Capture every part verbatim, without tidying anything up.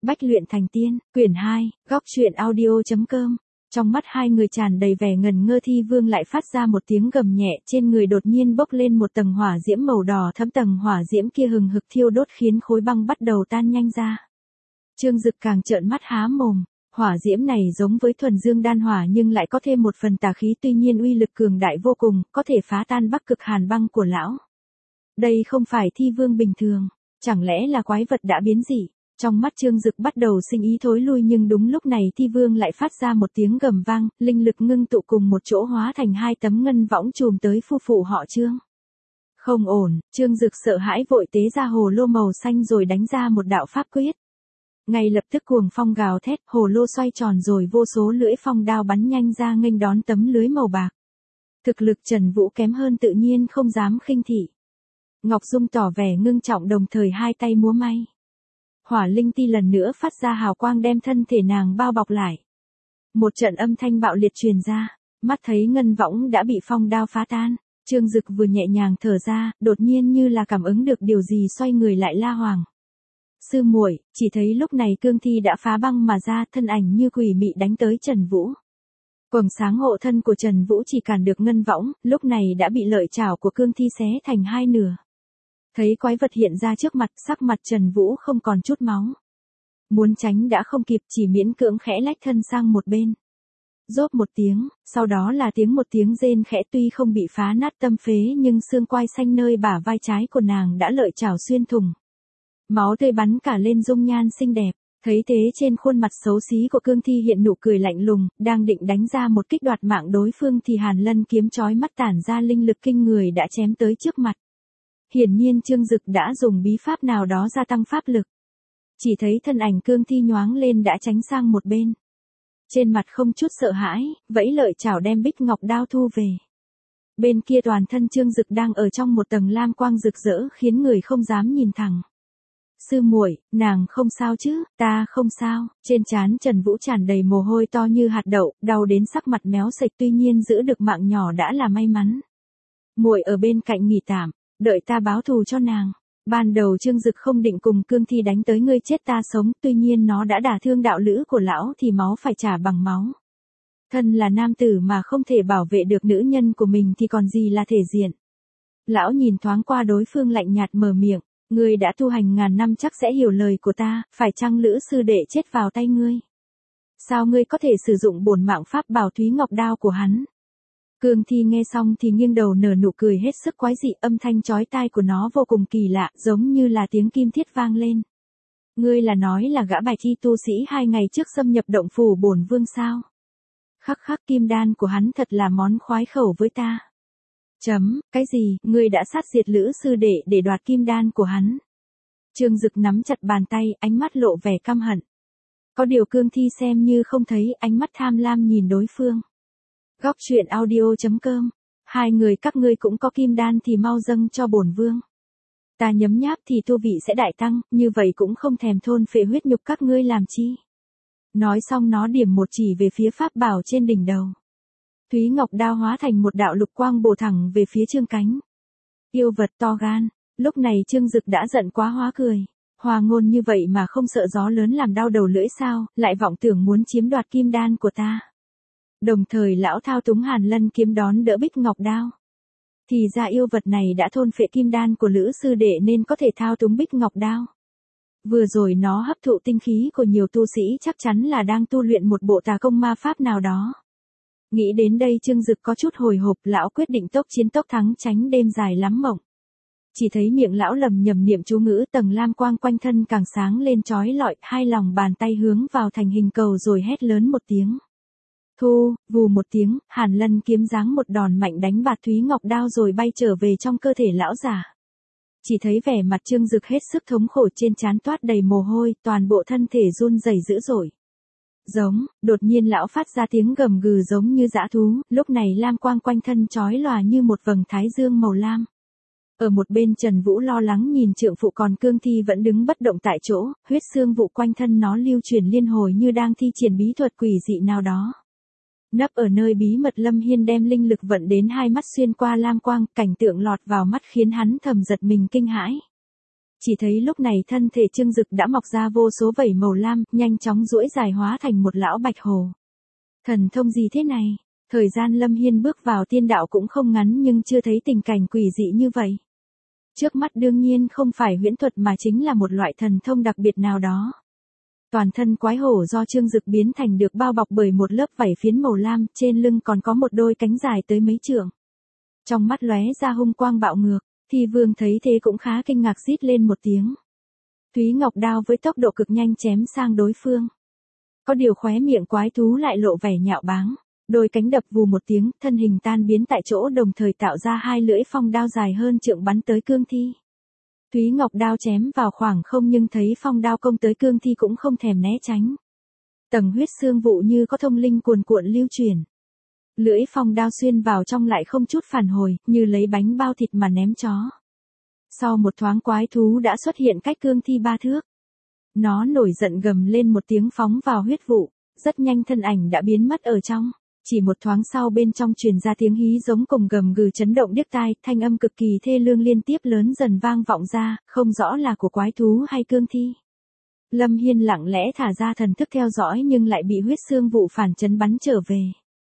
Bách luyện thành tiên, quyển hai, góc truyện audio.com. Trong mắt hai người tràn đầy vẻ ngần ngơ, Thi Vương lại phát ra một tiếng gầm nhẹ, trên người đột nhiên bốc lên một tầng hỏa diễm màu đỏ thẫm, tầng hỏa diễm kia hừng hực thiêu đốt khiến khối băng bắt đầu tan nhanh ra. Trương Dực càng trợn mắt há mồm, hỏa diễm này giống với thuần dương đan hỏa nhưng lại có thêm một phần tà khí, tuy nhiên uy lực cường đại vô cùng, có thể phá tan Bắc Cực Hàn băng của lão. Đây không phải Thi Vương bình thường, chẳng lẽ là quái vật đã biến dị? Trong mắt Trương Dực bắt đầu sinh ý thối lui, nhưng đúng lúc này Thi Vương lại phát ra một tiếng gầm vang, linh lực ngưng tụ cùng một chỗ hóa thành hai tấm ngân võng chùm tới phu phụ họ Trương. Không ổn, Trương Dực sợ hãi vội tế ra hồ lô màu xanh rồi đánh ra một đạo pháp quyết. Ngay lập tức cuồng phong gào thét, hồ lô xoay tròn rồi vô số lưỡi phong đao bắn nhanh ra nghênh đón tấm lưới màu bạc. Thực lực Trần Vũ kém hơn tự nhiên không dám khinh thị. Ngọc Dung tỏ vẻ ngưng trọng, đồng thời hai tay múa may. Hỏa linh ti lần nữa phát ra hào quang đem thân thể nàng bao bọc lại. Một trận âm thanh bạo liệt truyền ra, mắt thấy ngân võng đã bị phong đao phá tan, Trương Dực vừa nhẹ nhàng thở ra, đột nhiên như là cảm ứng được điều gì xoay người lại la hoàng. Sư muội, chỉ thấy lúc này cương thi đã phá băng mà ra, thân ảnh như quỷ mị đánh tới Trần Vũ. Quầng sáng hộ thân của Trần Vũ chỉ cản được ngân võng, lúc này đã bị lợi chảo của cương thi xé thành hai nửa. Thấy quái vật hiện ra trước mặt, sắc mặt Trần Vũ không còn chút máu. Muốn tránh đã không kịp, chỉ miễn cưỡng khẽ lách thân sang một bên. Rốp một tiếng, sau đó là tiếng một tiếng rên khẽ, tuy không bị phá nát tâm phế nhưng xương quai xanh nơi bả vai trái của nàng đã lợi chảo xuyên thủng. Máu tươi bắn cả lên dung nhan xinh đẹp, thấy thế trên khuôn mặt xấu xí của cương thi hiện nụ cười lạnh lùng, đang định đánh ra một kích đoạt mạng đối phương thì Hàn Lân kiếm chói mắt tản ra linh lực kinh người đã chém tới trước mặt. Hiển nhiên Trương Dực đã dùng bí pháp nào đó gia tăng pháp lực. Chỉ thấy thân ảnh cương thi nhoáng lên đã tránh sang một bên. Trên mặt không chút sợ hãi, vẫy lợi chảo đem bích ngọc đao thu về. Bên kia toàn thân Trương Dực đang ở trong một tầng lam quang rực rỡ khiến người không dám nhìn thẳng. Sư muội, nàng không sao chứ? Ta không sao. Trên trán Trần Vũ tràn đầy mồ hôi to như hạt đậu, đau đến sắc mặt méo sạch, tuy nhiên giữ được mạng nhỏ đã là may mắn. Muội ở bên cạnh nghỉ tạm, đợi ta báo thù cho nàng. Ban đầu Trương Dực không định cùng cương thi đánh tới ngươi chết ta sống, tuy nhiên nó đã đả thương đạo lữ của lão thì máu phải trả bằng máu. Thân là nam tử mà không thể bảo vệ được nữ nhân của mình thì còn gì là thể diện. Lão nhìn thoáng qua đối phương lạnh nhạt mở miệng, ngươi đã tu hành ngàn năm chắc sẽ hiểu lời của ta, phải chăng lữ sư đệ chết vào tay ngươi? Sao ngươi có thể sử dụng bổn mạng pháp bảo Thúy Ngọc đao của hắn? Cương thi nghe xong thì nghiêng đầu nở nụ cười hết sức quái dị, âm thanh chói tai của nó vô cùng kỳ lạ, giống như là tiếng kim thiết vang lên. Ngươi là nói là gã bạch y tu sĩ hai ngày trước xâm nhập động phủ bổn vương sao? Khắc khắc, kim đan của hắn thật là món khoái khẩu với ta. Chấm, cái gì, ngươi đã sát diệt lữ sư đệ để đoạt kim đan của hắn? Trương Dực nắm chặt bàn tay, ánh mắt lộ vẻ căm hận. Có điều cương thi xem như không thấy, ánh mắt tham lam nhìn đối phương. Góc truyện audio.com. Hai người các ngươi cũng có kim đan thì mau dâng cho bổn vương. Ta nhấm nháp thì tu vị sẽ đại tăng, như vậy cũng không thèm thôn phệ huyết nhục các ngươi làm chi. Nói xong nó điểm một chỉ về phía pháp bảo trên đỉnh đầu. Thúy Ngọc đao hóa thành một đạo lục quang bổ thẳng về phía Trương Cánh. Yêu vật to gan, lúc này Trương Dực đã giận quá hóa cười. Hòa ngôn như vậy mà không sợ gió lớn làm đau đầu lưỡi sao, lại vọng tưởng muốn chiếm đoạt kim đan của ta. Đồng thời lão thao túng Hàn Lân kiếm đón đỡ bích ngọc đao. Thì ra yêu vật này đã thôn phệ kim đan của lữ sư đệ nên có thể thao túng bích ngọc đao. Vừa rồi nó hấp thụ tinh khí của nhiều tu sĩ, chắc chắn là đang tu luyện một bộ tà công ma pháp nào đó. Nghĩ đến đây Trương Dực có chút hồi hộp, lão quyết định tốc chiến tốc thắng, tránh đêm dài lắm mộng. Chỉ thấy miệng lão lầm nhầm niệm chú ngữ, tầng lam quang quanh thân càng sáng lên chói lọi, hai lòng bàn tay hướng vào thành hình cầu rồi hét lớn một tiếng. Thu, vù một tiếng, Hàn Lân kiếm giáng một đòn mạnh đánh bạt Thúy Ngọc đao rồi bay trở về trong cơ thể lão già. Chỉ thấy vẻ mặt Trương Dực hết sức thống khổ, trên trán toát đầy mồ hôi, toàn bộ thân thể run rẩy dữ dội. Giống, đột nhiên lão phát ra tiếng gầm gừ giống như dã thú, lúc này lam quang quanh thân chói lòa như một vầng thái dương màu lam. Ở một bên Trần Vũ lo lắng nhìn trượng phụ, còn cương thi vẫn đứng bất động tại chỗ, huyết xương vụ quanh thân nó lưu chuyển liên hồi như đang thi triển bí thuật quỷ dị nào đó. Nấp ở nơi bí mật Lâm Hiên đem linh lực vận đến hai mắt xuyên qua lam quang, cảnh tượng lọt vào mắt khiến hắn thầm giật mình kinh hãi. Chỉ thấy lúc này thân thể Trương Dực đã mọc ra vô số vảy màu lam, nhanh chóng duỗi dài hóa thành một lão bạch hồ. Thần thông gì thế này? Thời gian Lâm Hiên bước vào tiên đạo cũng không ngắn nhưng chưa thấy tình cảnh quỷ dị như vậy. Trước mắt đương nhiên không phải huyễn thuật mà chính là một loại thần thông đặc biệt nào đó. Toàn thân quái hổ do Trương Dực biến thành được bao bọc bởi một lớp vảy phiến màu lam, trên lưng còn có một đôi cánh dài tới mấy trượng. Trong mắt lóe ra hung quang bạo ngược, Thi Vương thấy thế cũng khá kinh ngạc rít lên một tiếng. Thúy Ngọc đao với tốc độ cực nhanh chém sang đối phương. Có điều khóe miệng quái thú lại lộ vẻ nhạo báng, đôi cánh đập vù một tiếng, thân hình tan biến tại chỗ đồng thời tạo ra hai lưỡi phong đao dài hơn trượng bắn tới cương thi. Thúy Ngọc đao chém vào khoảng không nhưng thấy phong đao công tới cương thi cũng không thèm né tránh. Tầng huyết xương vụ như có thông linh cuồn cuộn lưu truyền. Lưỡi phong đao xuyên vào trong lại không chút phản hồi, như lấy bánh bao thịt mà ném chó. Sau một thoáng quái thú đã xuất hiện cách cương thi ba thước. Nó nổi giận gầm lên một tiếng phóng vào huyết vụ, rất nhanh thân ảnh đã biến mất ở trong. Chỉ một thoáng sau bên trong truyền ra tiếng hí giống cùng gầm gừ chấn động điếc tai, thanh âm cực kỳ thê lương liên tiếp lớn dần vang vọng ra, không rõ là của quái thú hay cương thi. Lâm Hiên lặng lẽ thả ra thần thức theo dõi nhưng lại bị huyết xương vụ phản chấn bắn trở về.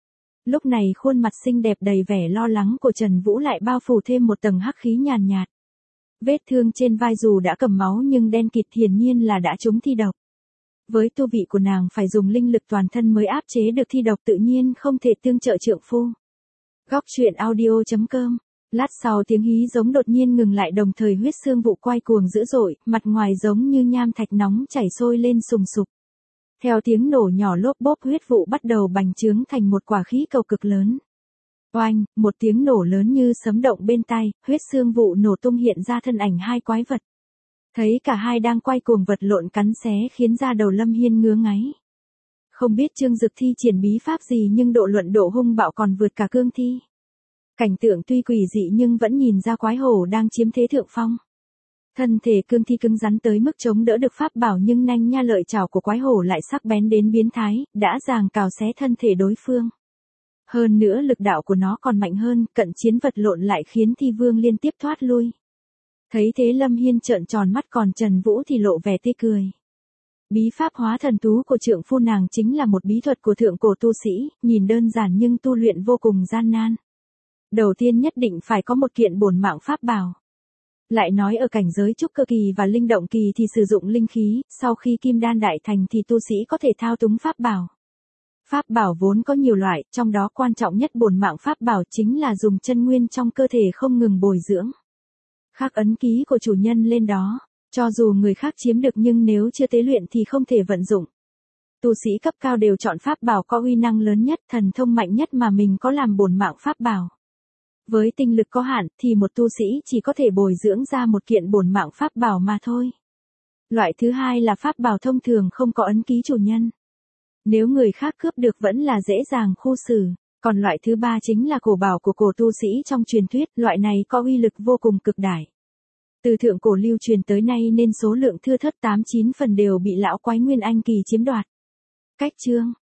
Lúc này khuôn mặt xinh đẹp đầy vẻ lo lắng của Trần Vũ lại bao phủ thêm một tầng hắc khí nhàn nhạt. Vết thương trên vai dù đã cầm máu nhưng đen kịt hiển nhiên là đã trúng thi độc. Với tu vị của nàng phải dùng linh lực toàn thân mới áp chế được thi độc tự nhiên không thể tương trợ trượng phu. Góc truyện audio chấm com. Lát sau tiếng hí giống đột nhiên ngừng lại đồng thời huyết xương vụ quay cuồng dữ dội, mặt ngoài giống như nham thạch nóng chảy sôi lên sùng sục. Theo tiếng nổ nhỏ lốp bốp huyết vụ bắt đầu bành trướng thành một quả khí cầu cực lớn. Oanh, một tiếng nổ lớn như sấm động bên tai, huyết xương vụ nổ tung hiện ra thân ảnh hai quái vật. Thấy cả hai đang quay cuồng vật lộn cắn xé khiến da đầu Lâm Hiên ngứa ngáy. Không biết Trương Dực thi triển bí pháp gì nhưng độ luận độ hung bạo còn vượt cả cương thi. Cảnh tượng tuy quỷ dị nhưng vẫn nhìn ra quái hổ đang chiếm thế thượng phong. Thân thể cương thi cứng rắn tới mức chống đỡ được pháp bảo nhưng nanh nha lợi chảo của quái hổ lại sắc bén đến biến thái, đã ràng cào xé thân thể đối phương. Hơn nữa lực đạo của nó còn mạnh hơn, cận chiến vật lộn lại khiến Thi Vương liên tiếp thoát lui. Thấy thế Lâm Hiên trợn tròn mắt còn Trần Vũ thì lộ vẻ tê cười. Bí pháp hóa thần thú của trượng phu nàng chính là một bí thuật của thượng cổ tu sĩ, nhìn đơn giản nhưng tu luyện vô cùng gian nan. Đầu tiên nhất định phải có một kiện bổn mạng pháp bảo. Lại nói ở cảnh giới trúc cơ kỳ và linh động kỳ thì sử dụng linh khí, sau khi kim đan đại thành thì tu sĩ có thể thao túng pháp bảo. Pháp bảo vốn có nhiều loại, trong đó quan trọng nhất bổn mạng pháp bảo chính là dùng chân nguyên trong cơ thể không ngừng bồi dưỡng. Khắc ấn ký của chủ nhân lên đó, cho dù người khác chiếm được nhưng nếu chưa tế luyện thì không thể vận dụng. Tu sĩ cấp cao đều chọn pháp bảo có uy năng lớn nhất, thần thông mạnh nhất mà mình có làm bổn mạng pháp bảo. Với tinh lực có hạn thì một tu sĩ chỉ có thể bồi dưỡng ra một kiện bổn mạng pháp bảo mà thôi. Loại thứ hai là pháp bảo thông thường không có ấn ký chủ nhân. Nếu người khác cướp được vẫn là dễ dàng khu xử. Còn loại thứ ba chính là cổ bảo của cổ tu sĩ trong truyền thuyết, loại này có uy lực vô cùng cực đại. Từ thượng cổ lưu truyền tới nay nên số lượng thưa thớt tám chín phần đều bị lão quái Nguyên Anh kỳ chiếm đoạt. Cách chương